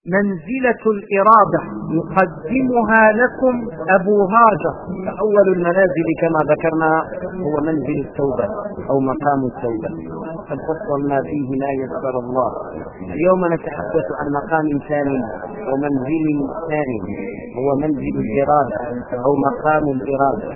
منزلة الإرادة يقدمها لكم أبو هاجر. فأول المنازل كما ذكرنا هو منزل التوبة أو مقام التوبة، قد فصلنا فيه ما يسر الله. اليوم نتحدث عن مقام ثاني ومنزل ثاني هو منزل الإرادة أو مقام الإرادة.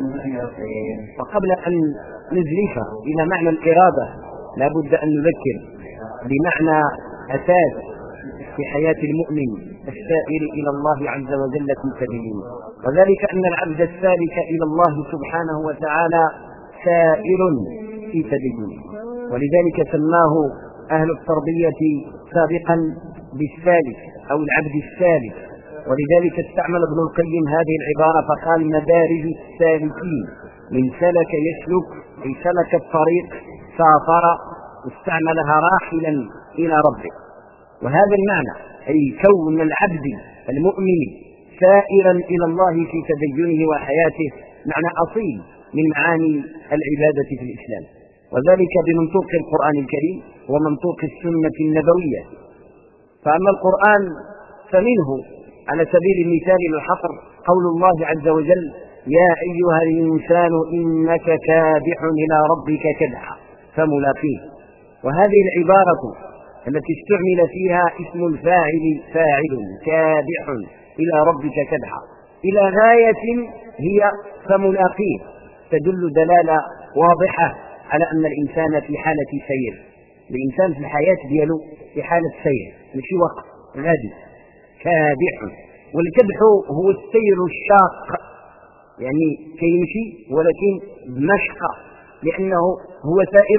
وقبل أن نزلف إلى معنى الإرادة لا بد أن نذكر بمعنى أساس في حياة المؤمن السائر إلى الله عز وجل في سبيله، وذلك أن العبد السالك إلى الله سبحانه وتعالى سائر في سبيله، ولذلك سماه أهل التربية سابقا بالسالك أو العبد السالك. ولذلك استعمل ابن القيم هذه العبارة فقال مدارج السالكين، من سلك يسلك أي سلك الطريق سافر، استعملها راحلا إلى ربه. وهذا المعنى أي كون العبد المؤمن سائرا إلى الله في تدينه وحياته معنى أصيل من معاني العبادة في الإسلام، وذلك بمنطوق القرآن الكريم ومنطوق السنة النبوية. فأما القرآن فمنه على سبيل المثال للحصر قول الله عز وجل يا أيها الإنسان إنك كادح إلى ربك كدحا فملاقيه. وهذه العبارة التي استعمل فيها اسم الفاعل فاعل كادح إلى ربك كدحا إلى غاية هي فملاقيه، تدل دلالة واضحة على أن الإنسان في حالة سير. الإنسان في الحياة دياله في حالة سير ماشي وقت غادي. كادح، والكدح هو السير الشاق، يعني كيمشي ولكن بمشقة، لأنه هو سائر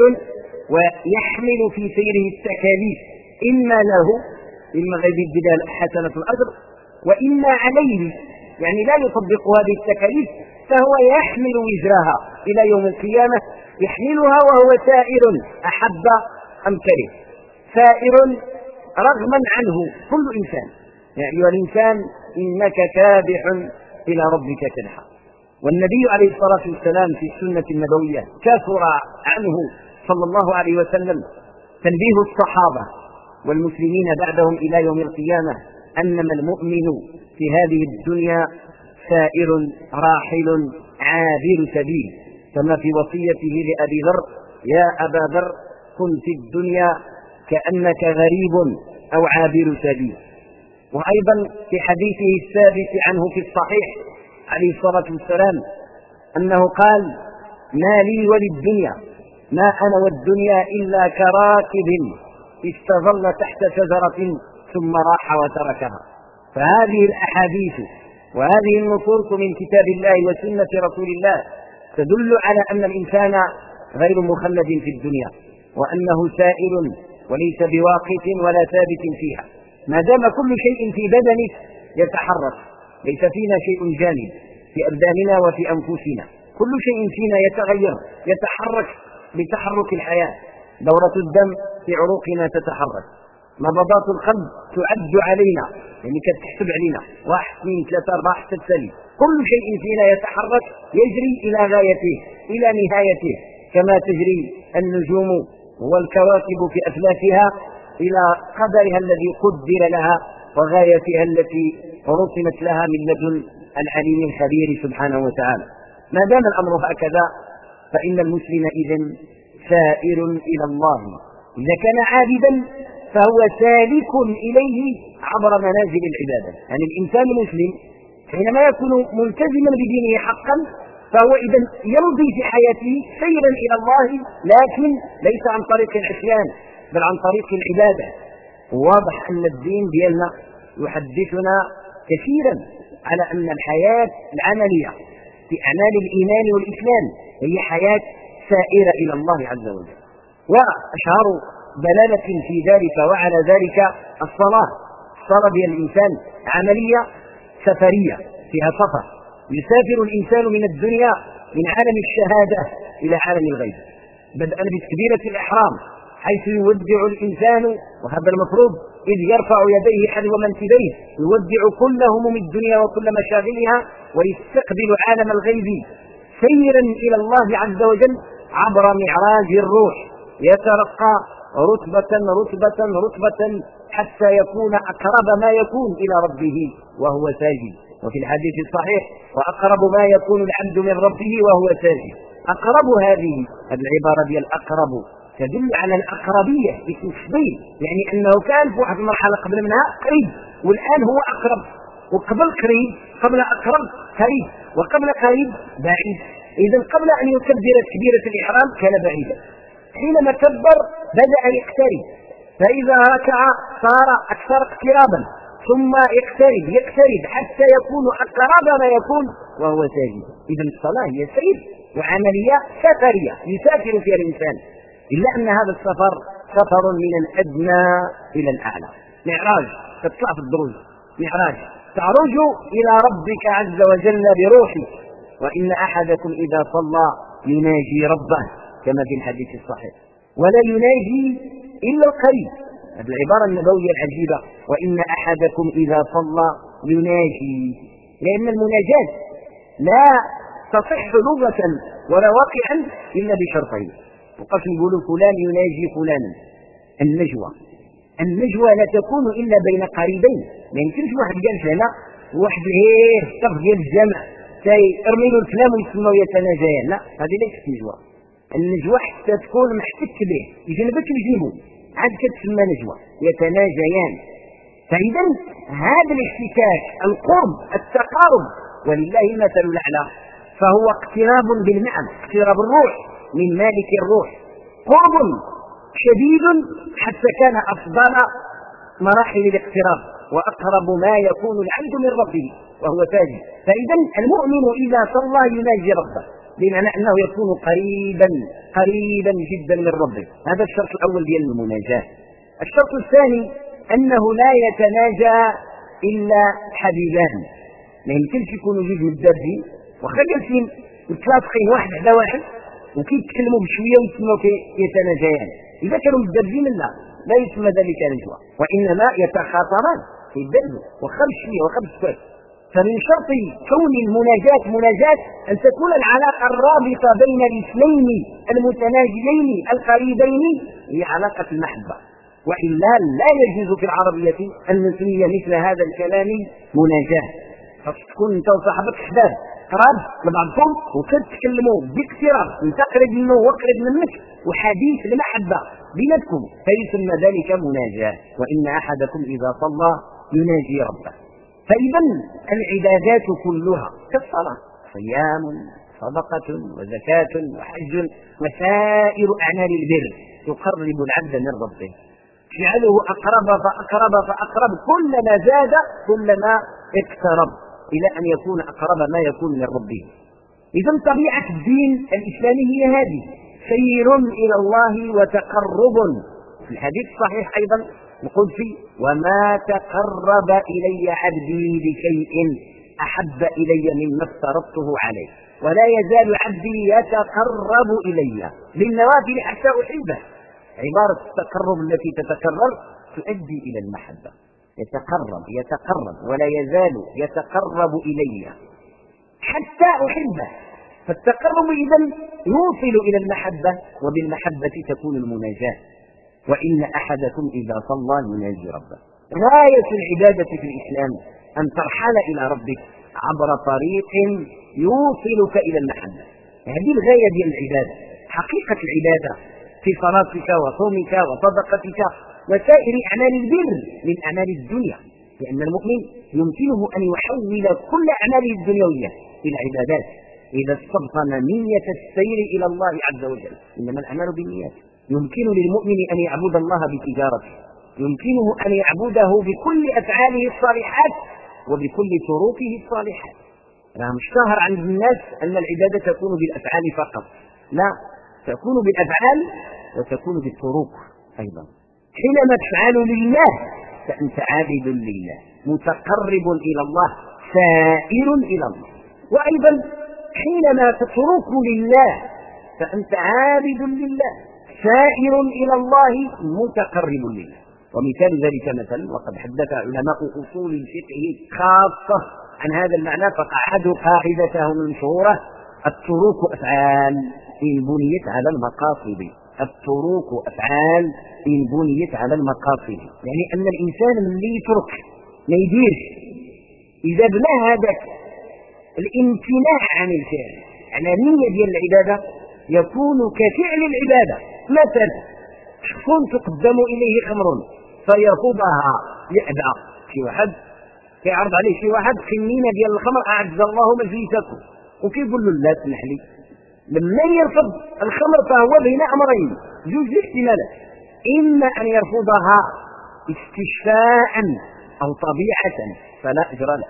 ويحمل في سيره التكاليف، إما له إما غير الجدال حسنة الأجر وإما عليه، يعني لا يطبق هذه التكاليف فهو يحمل وزرها إلى يوم القيامة، يحملها وهو سائر أحب أم كره، سائر رغما عنه كل إنسان. يا أيها الإنسان إنك كادح إلى ربك كدحا. والنبي عليه الصلاة والسلام في السنة النبوية كثر عنه صلى الله عليه وسلم تنبيه الصحابة والمسلمين بعدهم إلى يوم القيامة أنما المؤمن في هذه الدنيا سائر راحل عابر سبيل، كما في وصيته لأبي ذر يا أبا ذر كن في الدنيا كأنك غريب أو عابر سبيل. وأيضا في حديثه الثابت عنه في الصحيح عليه الصلاة والسلام أنه قال ما لي وللدنيا ما أنا والدنيا إلا كراكب استظل تحت شجرة ثم راح وتركها. فهذه الأحاديث وهذه النصوص من كتاب الله وسنة رسول الله تدل على أن الإنسان غير مخلد في الدنيا، وأنه سائر وليس بواقف ولا ثابت فيها، ما دام كل شيء في بدنه يتحرك، ليس فينا شيء جانب في أبداننا وفي أنفسنا، كل شيء فينا يتغير يتحرك بتحرك الحياة. دورة الدم في عروقنا تتحرك، نبضات القلب تعد علينا، يعني كتحسب علينا 1 2 3 4 حتى تسالي، كل شيء فينا يتحرك يجري إلى غايته إلى نهايته، كما تجري النجوم والكواكب في أفلاكها إلى قدرها الذي قدر لها وغايتها التي رسمت لها من لدن العليم الخبير سبحانه وتعالى. ما دام الأمر هكذا فإن المسلم إذن سائر إلى الله، إذا كان عابدا فهو سالك إليه عبر منازل العبادة. يعني الإنسان المسلم حينما يكون ملتزما بدينه حقا فهو إذن يمضي في حياته سيرا إلى الله، لكن ليس عن طريق العصيان بل عن طريق العبادة. واضح أن الدين ديالنا يحدثنا كثيرا على أن الحياة العملية في أعمال الإيمان والإسلام هي حياة سائرة إلى الله عز وجل. وأشهر دلالة في ذلك وعلى ذلك الصلاة. الصلاة هي الإنسان عملية سفرية فيها سفر، يسافر الإنسان من الدنيا من عالم الشهادة إلى عالم الغيب، بدءا بتكبيرة الإحرام حيث يودع الإنسان، وهذا المفروض إذ يرفع يديه حذو منكبيه، يودع كل هموم الدنيا وكل مشاغلها ويستقبل عالم الغيب سيرا إلى الله عز وجل عبر معراج الروح، يترقى رتبة رتبة رتبة حتى يكون أقرب ما يكون إلى ربه وهو ساجد. وفي الحديث الصحيح وأقرب ما يكون العبد من ربه وهو ساجد. أقرب هذه العبارة ديال الأقرب تدل على الأقربية بالتفضيل، يعني أنه كان في واحد المرحلة قبل منها قريب والآن هو أقرب، وقبل قريب قبل أقرب قريب، وقبل قريب بعيد. إذا قبل أن يكبر تكبيرة الإحرام كان بعيدا، حينما كبر بدأ يقترب، فإذا ركع صار أكثر اقترابا، ثم يقترب حتى يكون أقرب ما يكون وهو ساجد. إذا الصلاة هي سير وعملية سفرية يسافر فيها الإنسان، إلا أن هذا السفر سفر من الأدنى إلى الأعلى. معراج، تطلع في الدروج، معراج تعرج إلى ربك عز وجل بروحك، وإن أحدكم إذا صلى يناجي ربه كما في الحديث الصحيح، ولا يناجي إلا القريب. هذه العبارة النبوية العجيبة، وإن أحدكم إذا صلى يناجي، لأن المناجاة لا تصح لغة ولا واقعا إلا بشرطين. وقف يقولوا فلان يناجي فلانا. النجوى لا تكون إلا بين قريبين، ما يمكنش واحد جالس هنا وواحد طرف ديال الجامع ارمي له الكلام ويسموا يتناجيان، لا، هذه ليست نجوى. النجوى حتى تكون محتك به يجنبك بجنبه عاد كتسمى نجوى، يتناجيان. فإذا هذا الاحتكاك، القرب، التقارب، ولله المثل الأعلى، فهو اقتراب بالمعنى، اقتراب الروح من مالك الروح، قرب شديد حتى كان أفضل مراحل الاقتراب وأقرب ما يكون العبد من ربه وهو ساجد. فإذا المؤمن إذا صلى يناجي ربه، بمعنى أنه يكون قريبا جدا من ربه. هذا الشرط الأول ديال المناجاة. الشرط الثاني أنه لا يتناجى إلا حبيبان، ما يمكنش يكونوا جوج متدابين واخا جالسين متلاصقين واحد حدا واحد وكيتكلموا بشويه ويسموا يتناجيان. إذا كانوا متدابين لا يسمى ذلك نجوى، وإنما يتخاطران في الدب واخا بشويه واخا بسكوت. فمن شرط كون المناجاة أن تكون العلاقة الرابطة بين الاثنين المتناجيين القريبين هي علاقة المحبة، وإلا لا يجوز في العربية أن نسمي مثل هذا الكلام مناجاة. فتكون أنت وصاحبك أحباب قراب لبعضكم وكتكلموا باقتراب، أنت قريب منه وقريب منك وحديث المحبة بينكم، فيسمى ذلك مناجاة. وإن أحدكم إذا صلى يناجي ربه. فإذا العبادات كلها كالصلاة، صيام، صدقة، وزكاة، وحج، وسائر أعمال البر تقرب العبد من ربه، تجعله أقرب فأقرب، كلما زاد كلما اقترب إلى أن يكون أقرب ما يكون من ربه. إذا طبيعة الدين الإسلامي هي هذه، سير إلى الله وتقرب. في الحديث الصحيح أيضا نقول فيه: وما تقرب إلي عبدي بشيء أحب إلي مما افترضته عليه، ولا يزال عبدي يتقرب إلي بالنوافل حتى أحبه. عبارة التقرب التي تتكرر تؤدي إلى المحبة، يتقرب ولا يزال يتقرب إلي حتى أحبه. فالتقرب إذن يوصل إلى المحبة، وبالمحبة تكون المناجاة. وإن أحدكم إذا صلى يناجي ربه. غاية العبادة في الإسلام أن ترحل إلى ربك عبر طريق يوصلك إلى المحبة. هذه الغاية ديال العبادة، حقيقة العبادة في صلاتك وصومك وصدقتك وسائر أعمال البر من أعمال الدنيا، لأن المؤمن يمكنه أن يحول كل أعماله الدنيوية إلى عبادات إذا استبطن نية السير إلى الله عز وجل. إنما الأعمال بالنيات. يمكن للمؤمن أن يعبد الله بتجارته، يمكنه أن يعبده بكل أفعاله الصالحات وبكل طرقه الصالحات. مشتهر عند الناس أن العبادة تكون بالأفعال فقط، لا، تكون بالأفعال وتكون بالطرق أيضا. حينما تفعل لله فأنت عابد لله، متقرب إلى الله، سائر إلى الله. وأيضا حينما تترك لله فأنت عابد لله، سائر إلى الله، متقرب لله. ومثال ذلك مثلا، وقد حدث علماء أصول الفقه خاصة عن هذا المعنى، فقعدوا قاعدتهم المشهورة: التروك أفعال إن بنيت على المقاصد التروك أفعال إن بنيت على المقاصد، يعني أن الإنسان اللي يترك ما يديرش إذا بنى هذاك الامتناع عن الفعل على نية ديال العبادة يكون كفعل العبادة. مثلا شخص تقدم إليه خمر فيرفضها، يأبى شي واحد كيعرض عليه شي واحد خنينة ديال الخمر أعز الله مجلسكم وكيقول له لا تسمح لي. لما يرفض الخمر فهو بين أمرين، جوج احتمالات: إما أن يرفضها استشفاء أو طبيعة فلا أجر له،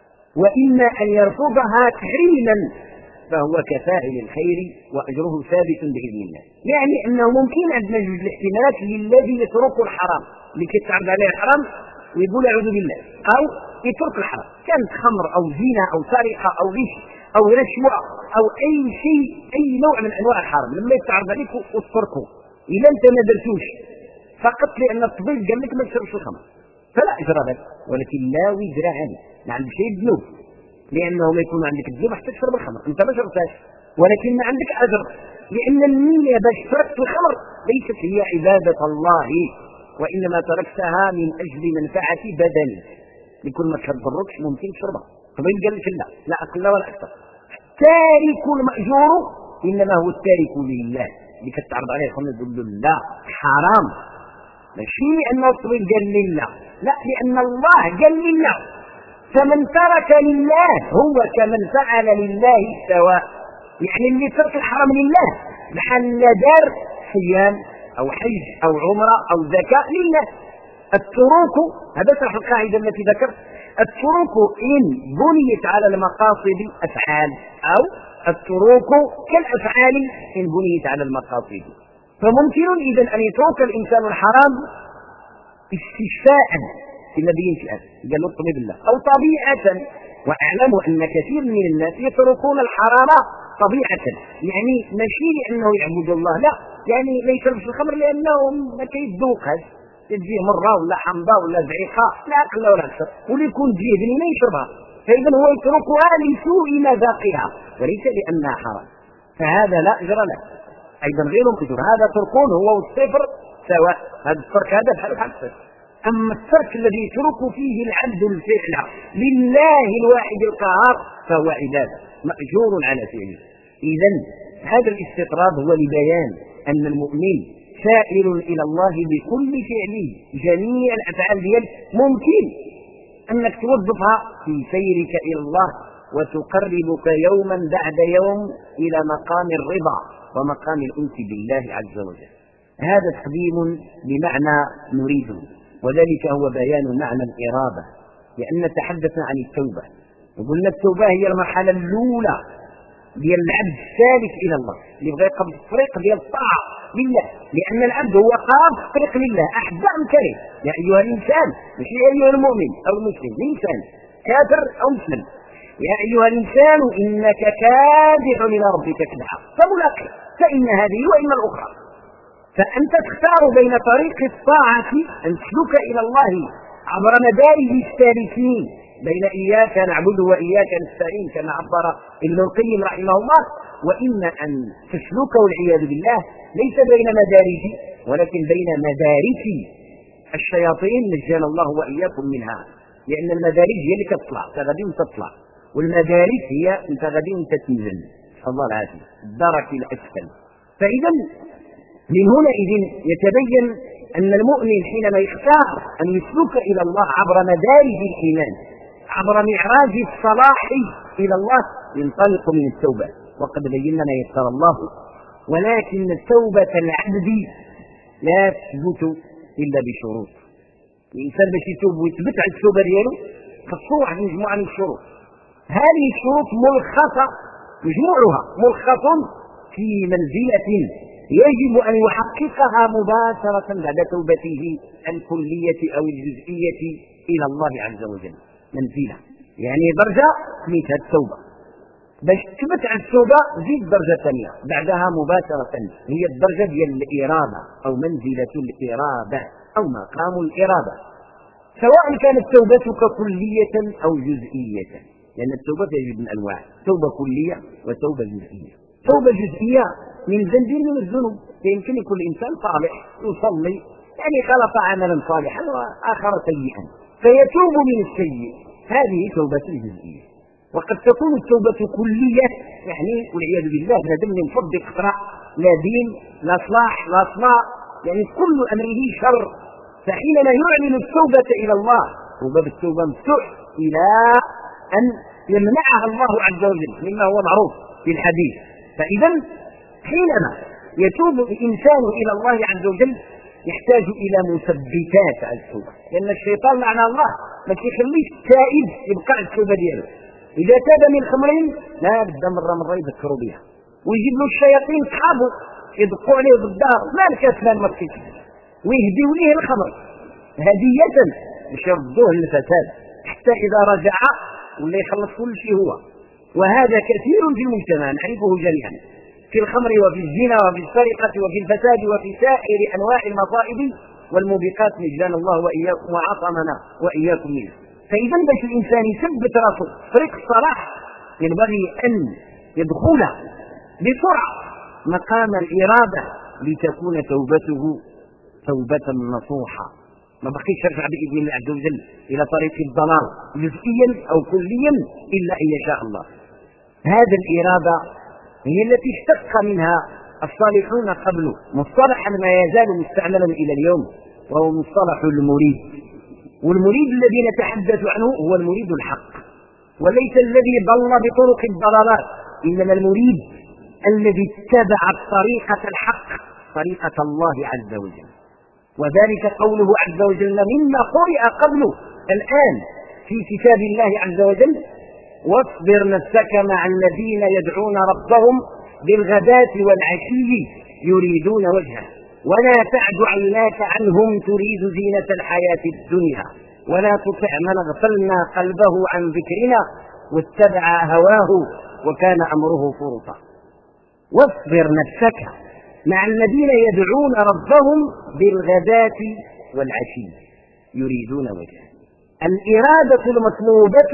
وإما أن يرفضها تحريما فهو كفاعل الخير وأجره ثابت بإذن الله. يعني أنه ممكن عندنا جوج الاحتمالات للذي يترك الحرام، اللي كيتعرض عليه الحرام ويقول أعوذ بالله، أو يترك الحرام، كانت خمر أو زنا أو سرقة أو غش أو رشوة أو أي شيء، أي نوع من أنواع الحرام لما يتعرض عليك وتتركه. إذا أنت ما درتوش فقط لأن الطبيب قال لك ما تشربش الخمر فلا أجر لك، ولكن لا وزر عنك، ما عندك شيء ذنوب، لأنه ما يكون عندك الذنوب حتى تشرب الخمر، أنت ما شربتهاش، ولكن ما عندك أجر، لأن النية باش تركت الخمر ليست هي عبادة الله، وإنما تركتها من أجل منفعة بدني، لكل ما تضركش ممكن تشربها. طبيب قال لك لا أقل ولا أكثر. التارك المأجور إنما هو التارك لله، اللي كتعرض عليه الخمر تقول له لا حرام، ماشي لأن الطبيب قال لله، لا لأن الله قال لله. فمن ترك لله هو كمن فعل لله سواء، يعني اللي ترك الحرام لله بحال دار صيام أو حج أو عمرة أو زكاة لله. التروك هذا شرح القاعدة التي ذكرت، التروك إن بنيت على المقاصد أفعال، أو التروك كالأفعال إن بنيت على المقاصد. فممكن إذن أن يترك الإنسان الحرام استشفاء الذي ينشأ قال له الطبيب بالله، أو طبيعة. وأعلم أن كثير من الناس يتركون الحرام طبيعة، يعني ماشي لأنه يعبد الله، لا، يعني ما يشربش الخمر لأنه ما كيذوقهاش، تجيه مرة ولا حمضة ولا زعيقة، لا أقل ولا أكثر، وليكون جيهني ما يشربها، فإذا هو يتركها لسوء مذاقها وليس لأنها حرام، فهذا لا أجر له. أيضا غير مقدور، هذا تركون هو والصفر سواء، هذا الترك هذا بحال الصفر. أما الترك الذي يترك فيه العبد الفعل لله الواحد القهار فهو عبادة مأجور على فعله. إذن هذا الاستطراد هو لبيان أن المؤمن سائر إلى الله بكل فعله، جميع الأفعال ديالك ممكن أنك توظفها في سيرك إلى الله وتقربك يوما بعد يوم إلى مقام الرضا ومقام الأنس بالله عز وجل. هذا تقديم بمعنى نريده، وذلك هو بيان معنى الإرادة، لأن تحدثنا عن التوبة وقلنا التوبة هي المرحلة الأولى ديال العبد السالك إلى الله، اللي بغى يقبل الطريق ديال الطاعة لله، لأن العبد هو قاف الطريق لله أحب أم كره. يا أيها الإنسان، مش يا أيها المؤمن أو المسلم، الإنسان كافر أو مسلم، يا أيها الإنسان إنك كادح إلى ربك كدحا فملاقيه، فإن هذه وإن الأخرى. فأنت تختار بين طريق الطاعة أن تسلك إلى الله عبر مدارج السالكين بين إياك نعبد وإياك نستعين كما عبر ابن القيم رحمه الله، وإما أن تسلك والعياذ بالله ليس بين مدارج ولكن بين مدارك الشياطين، نجانا الله وإياكم منها، لأن المدارج هي اللي تطلع غادي وتطلع، والمدارك هي انت غادي وانت تنزل، الله العافية، الدرك الأسفل. فإذا من هنا يتبين أن المؤمن حينما يختار أن يسلك إلى الله عبر مدارج الإيمان، عبر معراج الصلاح إلى الله، ينطلق من التوبة، وقد بينا ما يسر الله. ولكن توبة العبد لا تثبت إلا بشروط. الإنسان باش يتوب ويثبت على التوبة ديالو خصو واحد مجموعة من الشروط. هذه الشروط ملخصة، مجموعها ملخص في منزلة يجب أن يحققها مباشرة بعد توبته الكلية أو الجزئية إلى الله عز وجل. منزلة يعني درجة مثل التوبة، باش تثبت على التوبة زيد درجة ثانية بعدها مباشرة، هي الدرجة ديال الإرادة أو منزلة الإرادة أو مقام الإرادة، سواء كانت توبتك كلية أو جزئية، لأن التوبة يجب من أنواع، توبة كلية وتوبة جزئية. توبة جزئية من ذنب من الذنوب. يمكن يكون الإنسان صالح يصلي يعني خلط عملا صالحا وآخر سيئا فيتوب من السيء، هذه توبة جزئية. وقد تكون التوبة كلية، يعني والعياذ بالله هذا من فض اقتراء، لا دين لا صلاح لا صلاح، يعني كل أمره شر. فحينما يعلن التوبة إلى الله وباب التوبة مفتوح إلى أن يمنعها الله عز وجل مما هو معروف في الحديث. فإذا حينما يتوب الإنسان إلى الله عز وجل يحتاج إلى مثبتات على التوبة، لأن الشيطان لعنه الله ما يخليش التائب يبقى على التوبة دياله. إذا تاب من خمرين لا بد مرة يذكروا بها، ويجيب له الشياطين صحابه يدقوا عليه بالدار مالك يا فلان ما تكيش، ويهديوا ليه الخمر هدية باش يردوه للفساد حتى إذا رجع ولا يخلص كل شيء هو. وهذا كثير في المجتمع نعرفه جميعا، في الخمر وفي الزنا وفي السرقة وفي الفساد وفي سائر أنواع المصائب والموبقات، نجانا الله وإياكم وعصمنا وإياكم منه. فإذا باش الإنسان يثبت راسه طريق الصلاح ينبغي أن يدخل بسرعة مقام الإرادة لتكون توبته توبة نصوحة، ما بقيش يرجع بإذن الله عز وجل إلى طريق الضلال جزئيا أو كليا إلا أن يشاء الله. هذا الإرادة هي التي اشتق منها الصالحون قبله مصطلحا ما يزال مستعملا إلى اليوم، وهو مصطلح المريد. والمريد الذي نتحدث عنه هو المريد الحق، وليس الذي ضل بطرق الضلالات، إنما المريد الذي اتبع طريقة الحق، طريقة الله عز وجل. وذلك قوله عز وجل مما قرئ قبله الآن في كتاب الله عز وجل: واصبر نفسك مع الذين يدعون ربهم بالغداة والعشي يريدون وجهه ولا تعد عيناك عنهم تريد زينة الحياة الدنيا ولا تطع من اغفلنا قلبه عن ذكرنا واتبع هواه وكان أمره فرطا. واصبر نفسك مع الذين يدعون ربهم بالغداة والعشي يريدون وجهه. الإرادة المطلوبة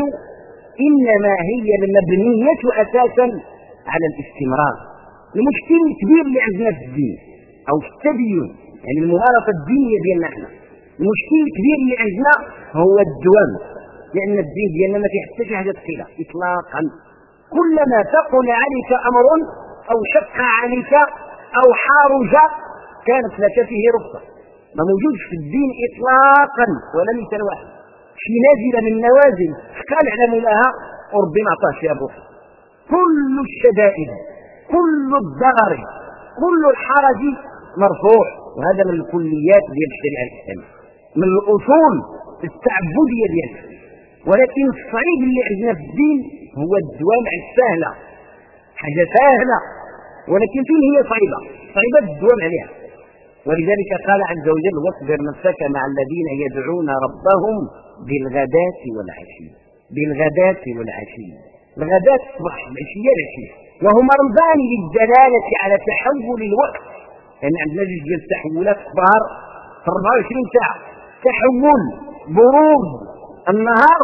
إنما هي المبنية أساسا على الاستمرار. المشكل الكبير اللي عندنا في الدين أو في التدين، يعني الممارسة الدينية ديالنا احنا، المشكل الكبير اللي عندنا هو الدوام، لأن الدين ديالنا ما فيه حتى شي حاجة ثقيلة إطلاقا. كلما ثقل عليك أمر أو شق عليك أو حارج كانت لك فيه رخصة. ما موجودش في الدين إطلاقا ولا مثال واحد شي نازلة من نوازل قال على مولاها وربما عطاه فيها الرخصة. كل الشدائد كل الضرر كل الحرج مرفوع، وهذا من الكليات ديال الشريعة الإسلامية، من الأصول التعبدية ديالها. ولكن الصعيب اللي عندنا في الدين هو الدوام على السهلة، حاجة سهلة ولكن فين هي صعيبة الدوام عليها. ولذلك قال عز وجل: واصبر نفسك مع الذين يدعون ربهم بالغداة والعشي. بالغداة والعشي، الغداة الصبح، العشية العشية، وهما رمزان للدلالة على تحول الوقت. يعني عندنا جوج ديال التحولات كبار في 24 ساعة: تحول بروز النهار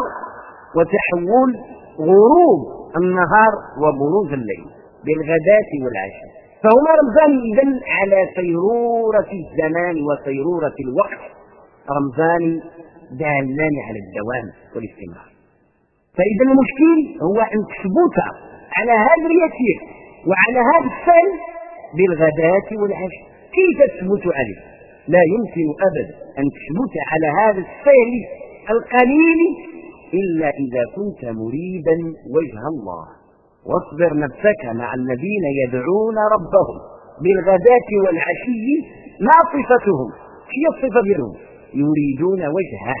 وتحول غروب النهار وبروز الليل، بالغداة والعشي. فهما رمزان إذن على سيرورة الزمان وسيرورة الوقت، رمزان دالان على الدوام والاستمرار. فإذا المشكل هو أن تثبت على هذا اليسير وعلى هذا السهل بالغداة والعشي. كيف تثبت عليه؟ لا يمكن أبدا أن تثبت على هذا السهل القليل إلا إذا كنت مريدا وجه الله. واصبر نفسك مع الذين يدعون ربهم بالغداة والعشي. ما صفتهم؟ هي الصفة ديالهم يريدون وجهه.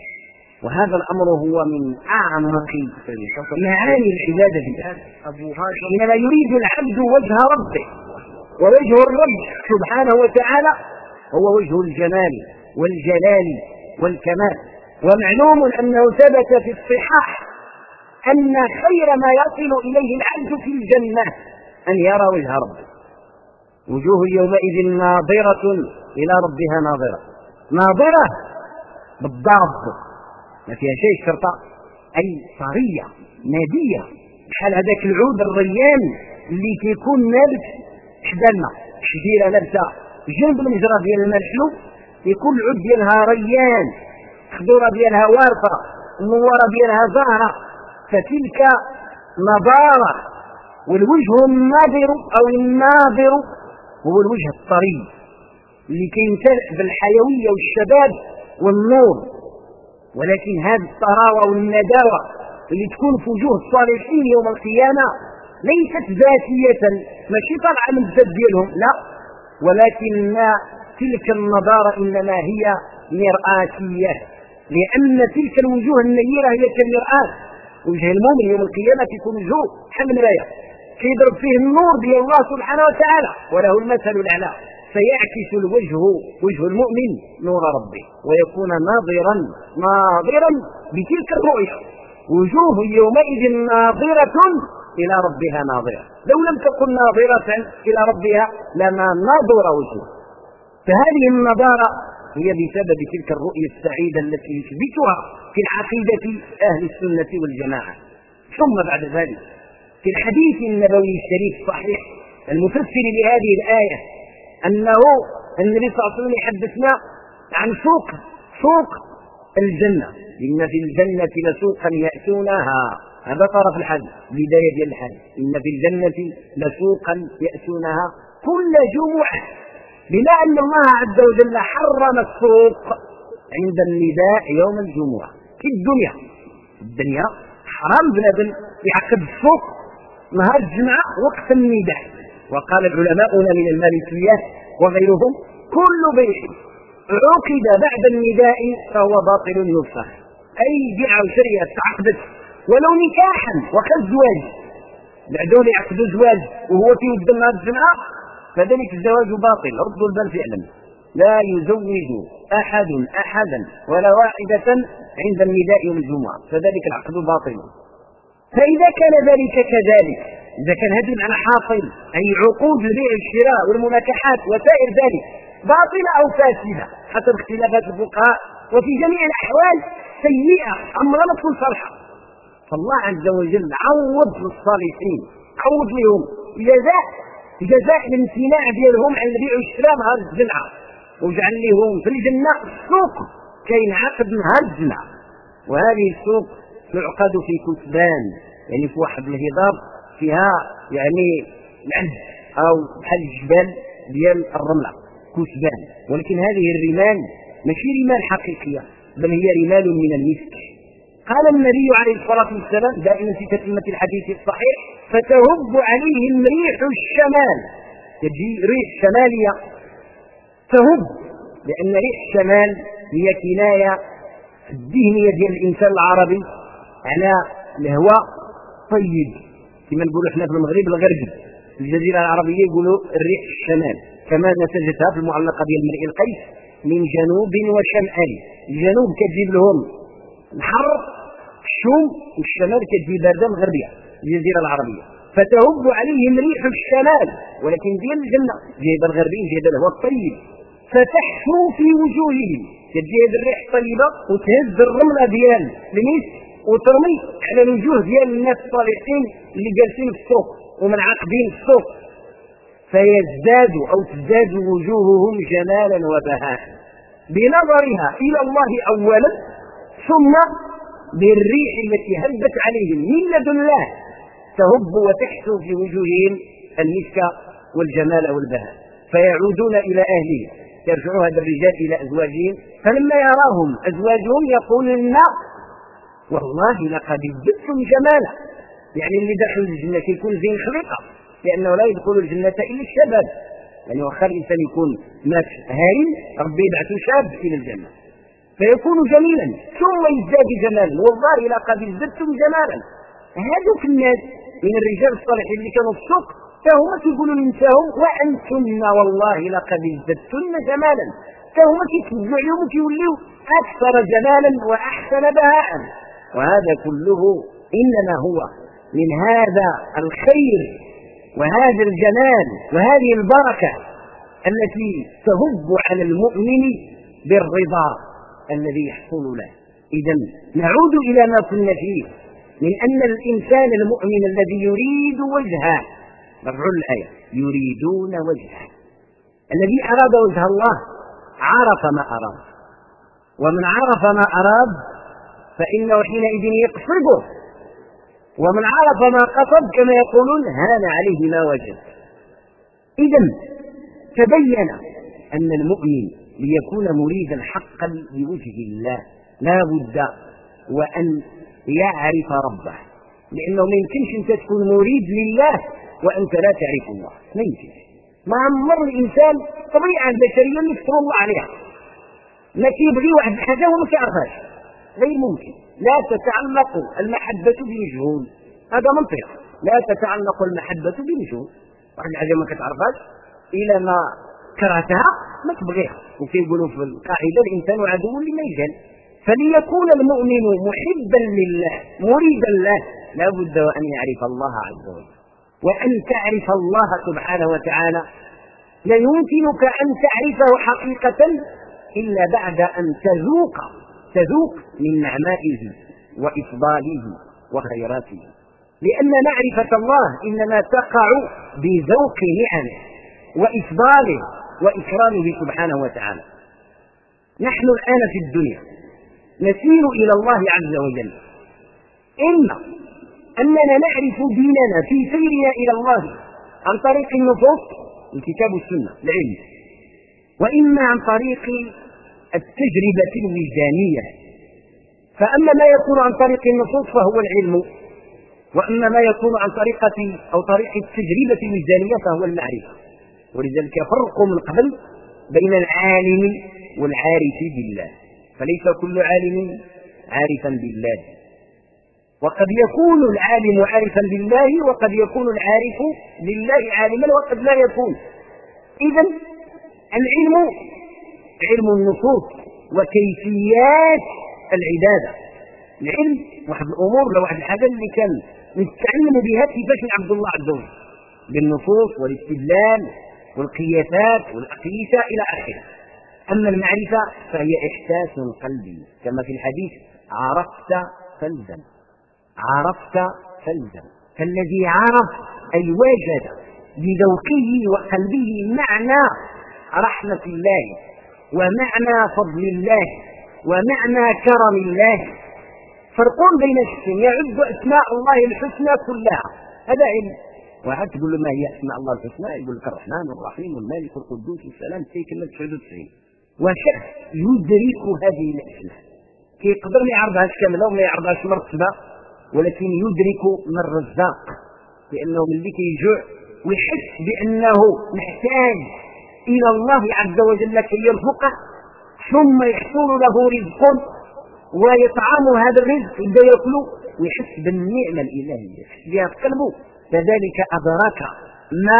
وهذا الأمر هو من أعمق معاني العبادة بالله. إنما يريد العبد وجه ربه، ووجه الرب سبحانه وتعالى هو وجه الجمال والجلال والكمال. ومعلوم أنه ثبت في الصحاح أن خير ما يصل إليه العبد في الجنة أن يرى وجه ربه. وجوه يومئذ ناظرة إلى ربها ناظرة. ناظرة بالضرب ما فيها شيء شرطة، أي طرية نادية، بحال هذاك العود الريان اللي كيكون نابت حدالنا شجيره لابسه جنب المجرى ديال الماء الحلو، يكون العود ديالها ريان، الخضوره ديالها وارفه، النواره ديالها زاهره، فتلك نضاره. والوجه الناظر او الناظر هو الوجه الطري اللي كيمتلئ بالحيويه والشباب والنور. ولكن هذه الطراوه والنداوه اللي تكون في وجوه الصالحين يوم القيامه ليست ذاتيه، ماشي طالعه من الذات ديالهم، لا، ولكن تلك النضاره انما هي مرآتيه، لان تلك الوجوه النيره هي كالمرآة. وجه المؤمن يوم القيامه يكون وجهه بحال المرايه كيضرب فيه النور ديال الله سبحانه وتعالى وله المثل الاعلى، فيعكس الوجه وجه المؤمن نور ربه ويكون ناظرا بتلك الرؤيا. وجوه يومئذ ناظرة إلى ربها ناظرة، لو لم تكن ناظرة إلى ربها لما نظر وجهه. فهذه النظارة هي بسبب تلك الرؤية السعيدة التي يثبتها في العقيدة أهل السنة والجماعة. ثم بعد ذلك في الحديث النبوي الشريف الصحيح المفسر لهذه الآية أنه النبي صلى الله عليه وسلم يحدثنا عن سوق الجنة، إن في الجنة لسوقا يأتونها، هذا طرف الحديث بداية ديال الحديث، إن في الجنة لسوقا يأتونها كل جمعة، بما أن الله عز وجل حرم السوق عند النداء يوم الجمعة. في الدنيا حرام بنادم يعقد السوق نهار الجمعة وقت النداء. وقال العلماء من المالكية وغيرهم كل بيع عقد بعد النداء فهو باطل يفسخ، أي بيع وشريعة تعقدت ولو نكاحا وخذ زواج، بعدون يعقدوا زواج وهو في ود نهار الجمعة، فذلك الزواج باطل. ردوا البال فعلا، لا يزوج أحدا ولا واحدة عند النداء يوم الجمعة، فذلك العقد باطل. فإذا كان ذلك كذلك، إذا كان هذا المعنى حاصل، أي عقود البيع والشراء والمناكحات وسائر ذلك باطلة أو فاسدة حسب اختلافات الفقهاء، وفي جميع الأحوال سيئة عمرها ما تكون صالحة، فالله عز وجل عوض للصالحين، عوض لهم جزاء الامتناع ديالهم عن البيع والشراء نهار الجمعة، وجعل لهم في الجنة السوق كينعقد نهار الجمعة. وهذه السوق تعقد في كثبان، يعني في واحد الهضاب فيها يعني العد أو بحال الجبال ديال الرملة كثبان، ولكن هذه الرمال ماشي رمال حقيقية بل هي رمال من المسك. قال النبي عليه الصلاة والسلام دائما في تتمة الحديث الصحيح فتهب عليهم ريح الشمال، تجي ريح شمالية تهب، لأن ريح الشمال هي كناية الذهنية ديال الإنسان العربي على الهواء طيب، كما نقولوا احنا في المغرب الغربي، في الجزيرة العربية يقولوا الريح الشمال، كما نتجتها في المعلقة ديال المرء القيس من جنوب وشمال. الجنوب كتجيب لهم الحر الشوم، والشمال كتجيب باردة الغربية الجزيرة العربية. فتهب عليهم ريح الشمال، ولكن ديال الجنة جايبة الغربيين جايبة الهواء الطيب، فتحفو في وجوههم، تجي هذه الريح الطيبة وتهز الرملة ديال المسك وترمي على الوجوه ديال الناس الصالحين اللي جالسين في السوق ومنعقدين في السوق، تزداد وجوههم جمالا وبهاء بنظرها إلى الله أولا، ثم بالريح التي هبت عليهم من لدن الله تهب وتحسو في وجوههم المسك والجمال والبهاء، فيعودون إلى أهلهم، يرجع هذا الرجال إلى أزواجهم، فلما يراهم أزواجهم يقولون والله لقد ازددتم جمالا، يعني اللي دخل الجنة يكون زين خلقة، لأنه لا يدخل الجنة إلا الشباب، يعني وخير الإنسان يكون مات هارم ربي يبعث شاب إلى الجنة فيكون جميلا ثم يزداد جمالا، والله لقد ازددتم جمالا. هذوك الناس من الرجال الصالحين اللي كانوا في السوق فهم يقولوا لنساهم وأنتن والله لقد ازددتن جمالا، فهم يتبعوا عليهم ويوليوا أكثر جمالا وأحسن بهاء. وهذا كله إنما هو من هذا الخير وهذا الجمال وهذه البركة التي تهب على المؤمن بالرضا الذي يحصل له. إذن نعود إلى ما كنا فيه من أن الإنسان المؤمن الذي يريد وجهه نرجع للآية يريدون وجهه. الذي أراد وجه الله عرف ما أراد، ومن عرف ما أراد فإنه حينئذ يقصده، ومن عرف ما قصد كما يقولون هان عليه ما وجد. إذن تبين أن المؤمن ليكون مريدا حقا لوجه الله لا بد وأن يعرف ربه، لأنه ما يمكنش أنت تكون مريد لله وأنت لا تعرف الله، ما يمكنش. ما عمر الإنسان طبيعة بشرية يفتر الله عليها، ما يبغي واحد الحاجة وما يعرفهاش، غير ممكن. لا تتعلق المحبة بمجهول، هذا منطق. لا تتعلق المحبة بمجهول، واحد الحاجة ما كتعرفهاش إلى ما كرهتها ما تبغيها. وكيقولوا في القاعدة الإنسان عدو لما يجهل. فليكون المؤمن محبا لله مريدا له لا بد وأن يعرف الله عز وجل، وأن تعرف الله سبحانه وتعالى لا يمكنك أن تعرفه حقيقة إلا بعد أن تذوق من نعمائه وإفضاله وخيراته، لأن معرفة الله إنما تقع بذوق نعمه وإفضاله وإكرامه سبحانه وتعالى. نحن الآن في الدنيا نسير إلى الله عز وجل، إما أننا نعرف ديننا في سيرنا إلى الله عن طريق النصوص الكتاب والسنة العلم، وإما عن طريق التجربة الوجدانية. فأما ما يكون عن طريق النصوص فهو العلم، وأما ما يكون عن طريق التجربة الوجدانية فهو المعرفة. ولذلك فرق من قبل بين العالم والعارف بالله، فليس كل عالم عارفا بالله، وقد يكون العالم عارفا بالله وقد يكون العارف بالله عالما وقد لا يكون. إذن العلم علم النصوص وكيفيات العبادة. العلم واحد الأمور لو واحد الحاجة اللي كان نتعلم بها كيفاش نعبد الله عز وجل بالنصوص والاستدلال والقياسات والأقيسة إلى آخره. أما المعرفة فهي إحساس قلبي كما في الحديث عرفت فالزم، عرفت فالزم. فالذي عرف أي وجد بذوقه وقلبه معنى رحمة الله ومعنى فضل الله ومعنى كرم الله. فرق بين الشيء يعد أسماء الله الحسنى كلها، هذا علم. واحد تقول له ما هي أسماء الله الحسنى يقول لك الرحمن والرحيم والمالك والقدوس والسلام كلمة 99. وشخص يدرك هذه الأسماء كيقدر ما يعرضهاش كاملة وما يعرضهاش مرتبة، ولكن يدرك من الرزاق، لأنه ملي كيجوع ويحس بأنه محتاج إلى الله عز وجل كي يرزقه، ثم يحصل له رزق ويطعم هذا الرزق يبدا ياكله ويحس بالنعمة الإلهية، يحس بها في قلبه، كذلك أدرك ما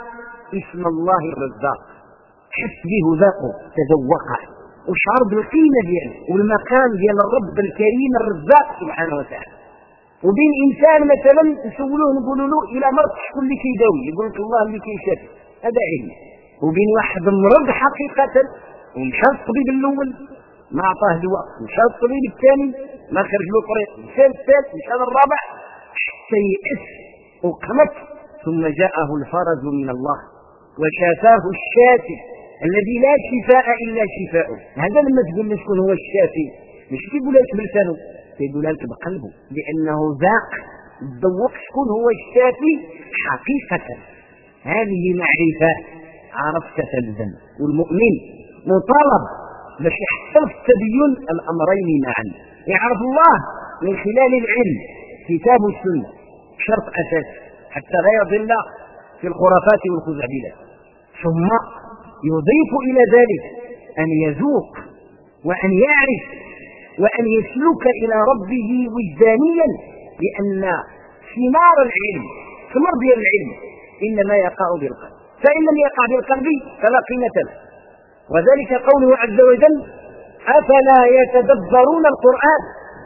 اسم الله الرزاق، حس به ذاقه تذوقه وشعر بالقيمة دياله والمقام ديال الرب الكريم الرزاق سبحانه وتعالى. وبين إنسان مثلا نسولوه نقولوا له إلى مرض شكون اللي كيداوي يقول لك الله اللي كيشافي، هذا علم. وبين واحد مرض حقيقة ومشى الطبيب الأول ما عطاه دواء، مشى الطبيب الثاني ما خرج له طريق، مشى الثالث مشى الرابع حتى يئس وقمت، ثم جاءه الفرج من الله وشافاه الشافي الذي لا شفاء إلا شفاؤه. هذا لما تقول له شكون هو الشافي مش تقول لك بلسانه، تقول لك بقلبه، لأنه ذاق ذوق شكون هو الشافي حقيقة. هذه معرفة عرفت فالزم. والمؤمن مطالب باش يحصل في التبين الأمرين معا، يعرف الله من خلال العلم كتاب السنة شرط أساسي حتى لا يضل في الخرافات والخزعبلات، ثم يضيف إلى ذلك أن يذوق وأن يعرف وأن يسلك إلى ربه وجدانيا، لأن ثمار العلم ثمر ديال العلم إنما يقع بالقلب، فإن لم يقع بالقلب فلا قيمة له. وذلك قوله عز وجل أفلا يتدبرون القرآن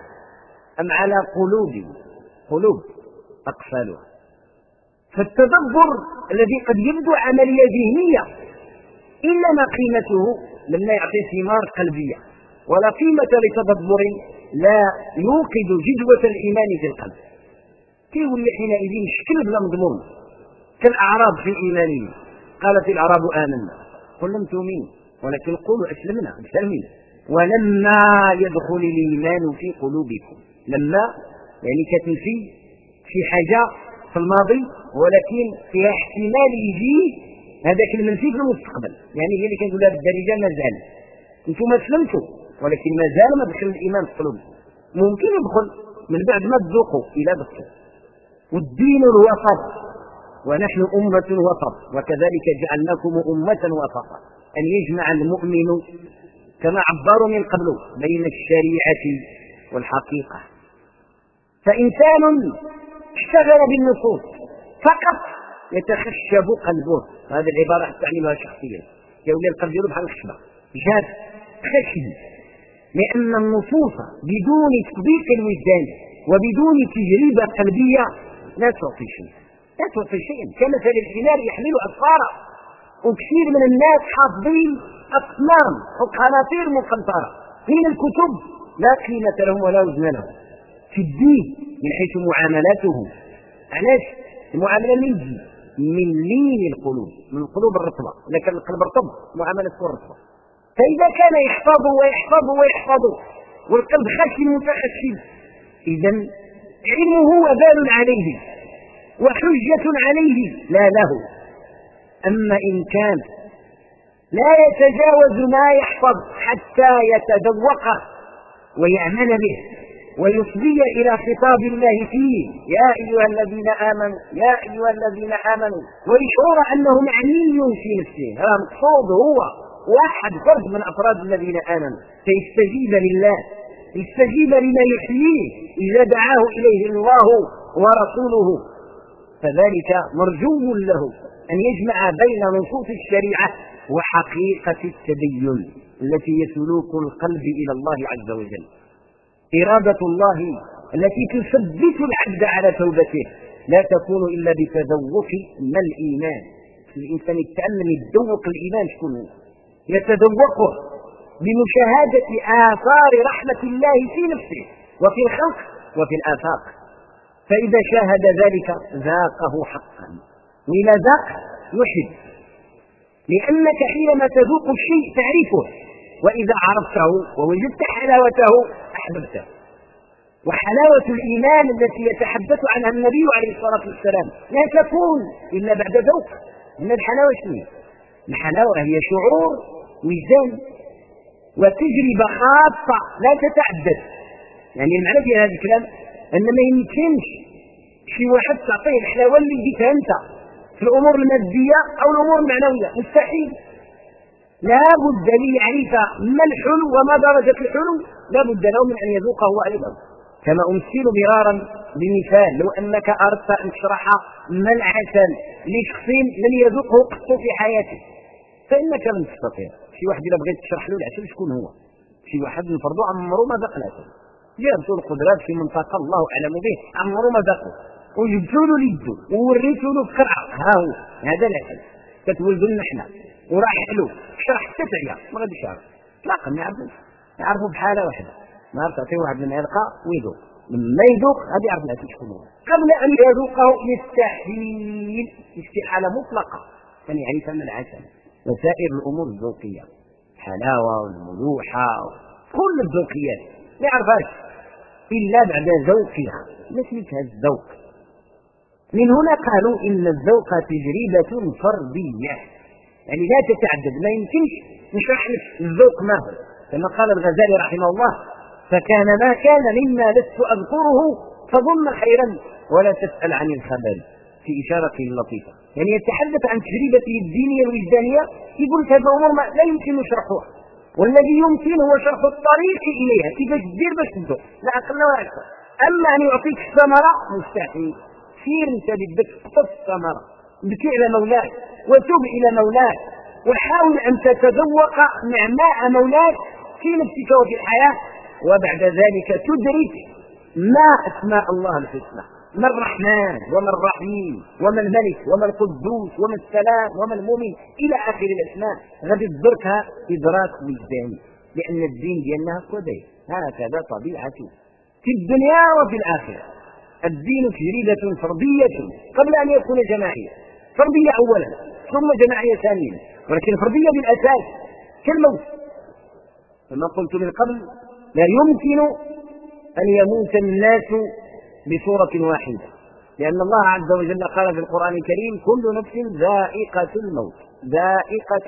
أم على قلوب أقفالها. فالتدبر الذي قد يبدو عملية ذهنية إنما قيمته لما يعطي ثمار قلبية، ولا قيمة لتدبر لا يوقد جدوة الإيمان في القلب، كيولي حينئذ شكل بلا مضمون كالأعراب في إيمانهم. قالت الأعراب آمنا قل لم تؤمنوا ولكن قولوا أسلمنا فاهمين ولما يدخل الإيمان في قلوبكم. لما يعني كتنفي في حاجة في الماضي ولكن فيها احتمال يجي هذاك المنفي في المستقبل. يعني هي اللي كنقول لها بالدارجة مازال انتم اسلمتوا ولكن مازال ما دخل الإيمان في قلوبكم. ممكن يدخل من بعد ما تذوقوا إلى بكر. والدين الوسط ونحن أمة وسط وكذلك جعلناكم أمة وسطا أن يجمع المؤمن كما عبروا من قبل بين الشريعة والحقيقة. فإنسان اشتغل بالنصوص فقط يتخشب قلبه. هذه العبارة تعلمها شخصيا يولي القلب يروح على الخشبة جاد خشن لأن النصوص بدون تطبيق الوجدان وبدون تجربة قلبية لا تعطي شيئا كمثل الحمار يحمل أسفارا. وكثير من الناس حافظين أصنام وقناطير مقنطرة من الكتب لا قيمة لهم ولا وزن لهم في الدين من حيث معاملاتهم. علاش المعاملة من لين القلوب من القلوب الرطبة لكن القلب رطب معاملته الرطبة. فإذا كان يحفظ والقلب خشن متخشن إذا علمه وبال عليه وحجة عليه لا له. أما إن كان لا يتجاوز ما يحفظ حتى يتذوقه ويعمل به ويصغي إلى خطاب الله فيه يا أيها الذين آمنوا ويشعر أنه معني في نفسه. هذا مقصود هو واحد فرد من أفراد الذين آمنوا فيستجيب لله يستجيب لما يحييه إذا دعاه إليه الله ورسوله. فذلك مرجو له أن يجمع بين نصوص الشريعة وحقيقة التدين التي هي سلوك القلب إلى الله عز وجل. إرادة الله التي تثبت العبد على توبته لا تكون إلا بتذوق ما الإيمان. الإنسان يتأمل يتذوق الإيمان شكون هو يتذوقه بمشاهدة آثار رحمة الله في نفسه وفي الخلق وفي الآفاق. فإذا شاهد ذلك ذاقه حقا وإذا ذاق يحب لأنك حينما تذوق الشيء تعرفه وإذا عرفته ووجدت حلاوته أحببته. وحلاوة الإيمان التي يتحدث عنها النبي عليه الصلاة والسلام لا تكون إلا بعد ذوق. إن الحلاوة شنو؟ الحلاوة هي شعور وجدان وتجربة خاصة لا تتعدد. يعني المعنى في هذا الكلام أن ما يمكنش شي واحد تعطيه الحلاوة اللي بديتها أنت في الأمور المادية أو الأمور المعنوية مستحيل. لا بد ليعرف ما الحلو وما درجة الحلو لا بد له من أن يذوقه أيضا. كما أمثل مرارا بمثال لو أنك أردت أن تشرح ما العسل لشخص لن يذوقه قط في حياته فإنك لن تستطيع. شي واحد إذا بغيت تشرح له العسل شكون هو؟ شي واحد نفرضه عمره ما ذاق العسل جابت له القدرات في منطقة الله أعلم به عمره ما ذاقه وجبت له ليده ووريت له القرعة ها هو هذا العسل كتولدوا لنا احنا وراح حلو شرح التسعية ما غاديش يعرف اطلاقا ما يعرفوا بحالة واحدة. ما تعطيه واحد من يلقى ويذوق لما يذوق غادي يعرف العسل شكون هو. قبل أن يذوقه يستحيل استحالة مطلقة أن يعرف ما العسل وسائر الأمور الذوقية الحلاوة والملوحة كل الذوقيات ما يعرفهاش إلا بعد ذوقها نسميتها الذوق. من هنا قالوا إن الذوق تجربة فردية يعني لا تتعدد. ما يمكنش نشرح لك الذوق ما هو كما قال الغزالي رحمه الله فكان ما كان مما لست أذكره فظن خيرا ولا تسأل عن الخبر في إشارة لطيفة. يعني يتحدث عن تجربته الدينية الوجدانية يقول هذا أمور لا يمكن شرحها والذي يمكن هو شرح الطريق إليها كيفاش تدير باش تذوق لا أقل ولا أكثر. أما أن يعطيك الثمرة مستحيل. سير أنت بدك تقص الثمرة بكي إلى مولاك وتوب إلى مولاك وحاول أن تتذوق نعماء مولاك في نفسك وفي الحياة وبعد ذلك تدرك ما أسماء الله الحسنى ما الرحمن وما الرحيم وما الملك وما القدوس وما السلام وما المؤمن إلى آخر الأسماء غادي تدركها إدراك وجداني لأن الدين ديالنا هكذا طبيعته في الدنيا وفي الآخرة. الدين تجربة فردية قبل أن يكون جماعيا فردية أولا ثم جماعية ثانيا، ولكن فردية بالأساس كالموت. كما قلت من قبل لا يمكن أن يموت الناس بصورة واحدة، لأن الله عز وجل قال في القرآن الكريم كل نفس ذائقة الموت، ذائقة.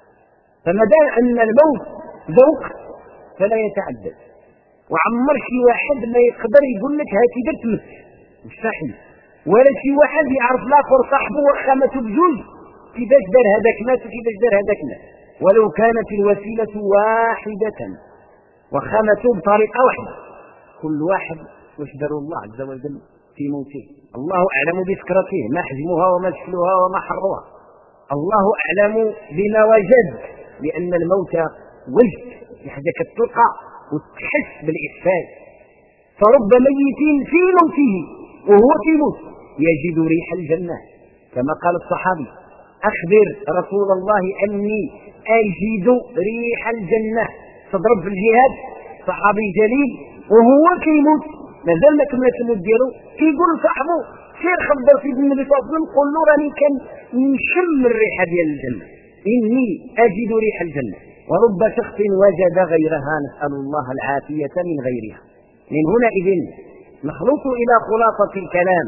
فما دام أن الموت ذوق فلا يتعدد. وعمر شي واحد ما يقدر يقول لك هاتي درت مت، مستحيل. ولا شي واحد يعرف لاخر صاحبه واخا ماتوا بجوج كيفاش دار هذاك مات وكيفاش دار هذاك مات، ولو كانت الوسيلة واحدة واخا ماتوا بطريقة واحدة. كل واحد واش داروا الله عز وجل في موته، الله أعلم بسكرته ما حجمها وما شكلها وما حرها، الله أعلم بما وجد، لأن الموت وجد حاجة كتلقى وتحس بالإحساس. فرب ميت في موته وهو في يجد ريح الجنة، كما قال الصحابي أخبر رسول الله أني أجد ريح الجنة، تضرب في الجهاد صحابي جليل وهو كيموت مازال ما كملش الموت ديالو، كيقول لصاحبه سير خبر في النبي صلى الله عليه وسلم قول له راني كان نشم الريحة ديال الجنة، إني أجد ريح الجنة. ورب شخص وجد غيرها، نسأل الله العافية من غيرها. من هنا إذن نخلص إلى خلاصة الكلام،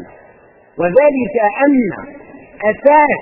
وذلك أن أساس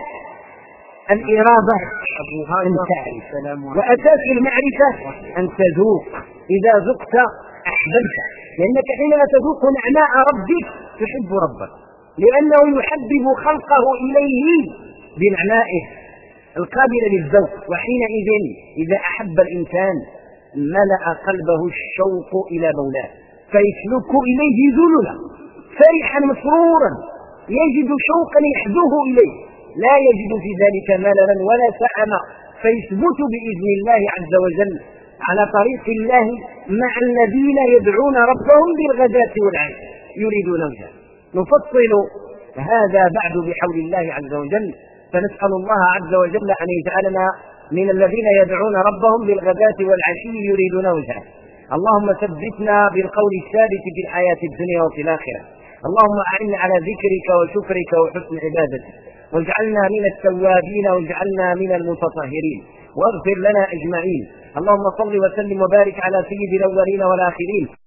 الإرادة أن تعرف، وأساس المعرفة أن تذوق. إذا ذقت أحببت، لأنك حينما تذوق نعماء ربك تحب ربك، لأنه يحبب خلقه إليه بنعمائه القابلة للذوق. وحينئذ إذا أحب الإنسان ملأ قلبه الشوق إلى مولاه فيسلك إليه ذللا فرحا مسرورا، يجد شوقا يحدوه إليه، لا يجد في ذلك مللا ولا سعما، فيثبت بإذن الله عز وجل على طريق الله مع الذين يدعون ربهم بالغداة والعشي يريدون وجهه. نفصل هذا بعد بحول الله عز وجل، فنسأل الله عز وجل أن يجعلنا من الذين يدعون ربهم بالغداة والعشي يريدون وجهه. اللهم ثبتنا بالقول الثابت في الحياة الدنيا وفي الآخرة. اللهم أعنا على ذكرك وشكرك وحسن عبادتك، واجعلنا من التوابين واجعلنا من المتطهرين، واغفر لنا أجمعين. اللهم صل وسلم وبارك على سيد الأولين والآخرين.